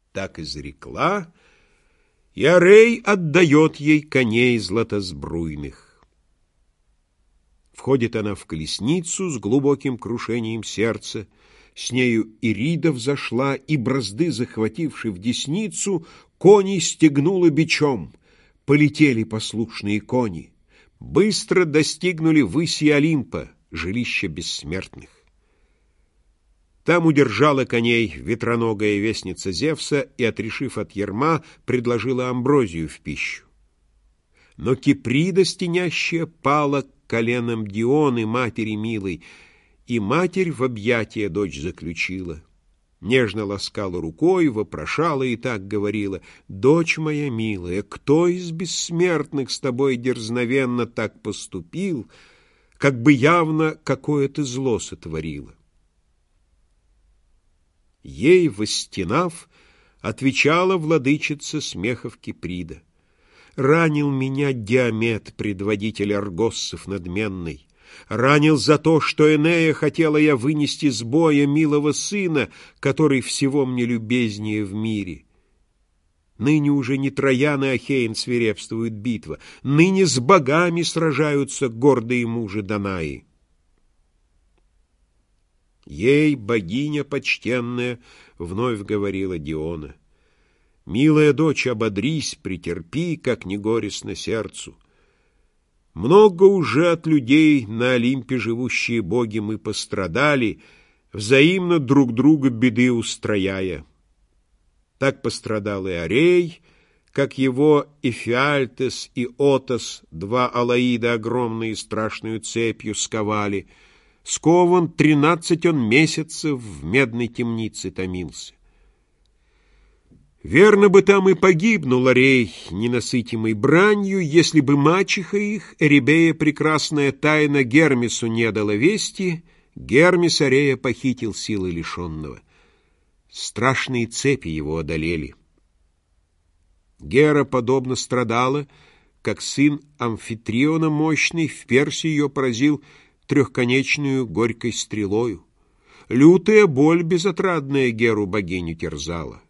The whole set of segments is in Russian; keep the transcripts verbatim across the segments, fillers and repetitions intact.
Так изрекла, и Арей отдает ей коней златосбруйных. Входит она в колесницу с глубоким крушением сердца, с нею Ирида взошла, и, бразды захвативши в десницу, кони стегнула бичом. Полетели послушные кони, быстро достигнули выси Олимпа, жилища бессмертных. Там удержала коней ветроногая вестница Зевса и, отрешив от ярма, предложила амброзию в пищу. Но Киприда стенящая пала к коленам Дионы, матери милой, и матерь в объятия дочь заключила. Нежно ласкала рукой, вопрошала и так говорила: «Дочь моя милая, кто из бессмертных с тобой дерзновенно так поступил, как бы явно какое ты зло сотворила?» Ей, восстенав, отвечала владычица смехов Киприда: «Ранил меня Диамет, предводитель аргоссов надменный. Ранил за то, что Энея хотела я вынести с боя милого сына, который всего мне любезнее в мире. Ныне уже не Троян и Ахеин свирепствует битва, ныне с богами сражаются гордые мужи Данаи». Ей, богиня почтенная, вновь говорила Диона: «Милая дочь, ободрись, претерпи, как не горестно сердцу. Много уже от людей на Олимпе живущие боги мы пострадали, взаимно друг друга беды устрояя. Так пострадал и Арей, как его Эфиальтес и Отос, два Алаида огромные страшную цепью сковали. Скован тринадцать он месяцев в медной темнице томился. Верно бы там и погибнул Арей, ненасытимой бранью, если бы мачеха их, Эребея прекрасная, тайна Гермесу не дала вести. Гермес Арея похитил силы лишенного. Страшные цепи его одолели. Гера подобно страдала, как сын Амфитриона мощный в Персии ее поразил трехконечную горькой стрелою. Лютая боль безотрадная Геру богиню терзала.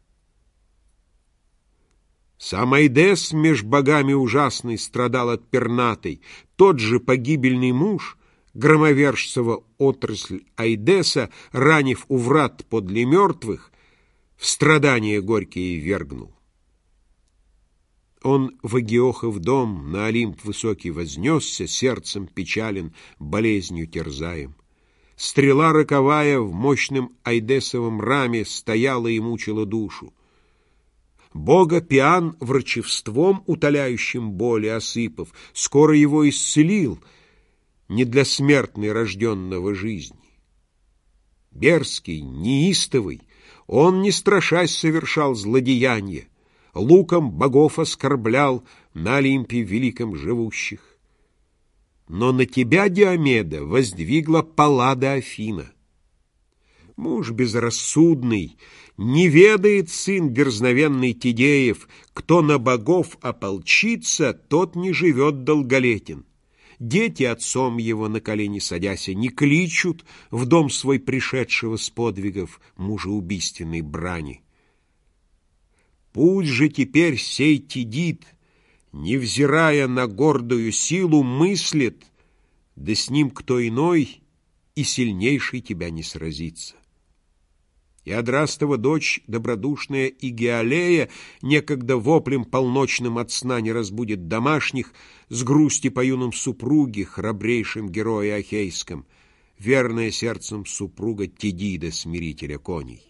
Сам Айдес меж богами ужасный страдал от пернатой. Тот же погибельный муж, громовержцева отрасль Айдеса, ранив у врат подле мертвых, в страдания горькие вергнул. Он в Агиохов дом на Олимп высокий вознесся, сердцем печален, болезнью терзаем. Стрела роковая в мощном айдесовом раме стояла и мучила душу. Бога Пиан врачевством, утоляющим боли осыпав, скоро его исцелил, не для смертной рожденного жизни. Берский, неистовый, он, не страшась, совершал злодеяния, луком богов оскорблял на Олимпе великом живущих. Но на тебя, Диомеда, воздвигла Паллада Афина. Муж безрассудный, не ведает сын дерзновенный Тидеев, кто на богов ополчится, тот не живет долголетен. Дети отцом его на колени садяся не кличут в дом свой пришедшего с подвигов мужеубийственной брани. Пусть же теперь сей Тидит, невзирая на гордую силу, мыслит, да с ним кто иной и сильнейший тебя не сразится. И Адрастова дочь, добродушная Игиалея, некогда воплем полночным от сна не разбудит домашних, с грусти по юном супруге, храбрейшем герое Ахейском, верная сердцем супруга Тидида, смирителя коней.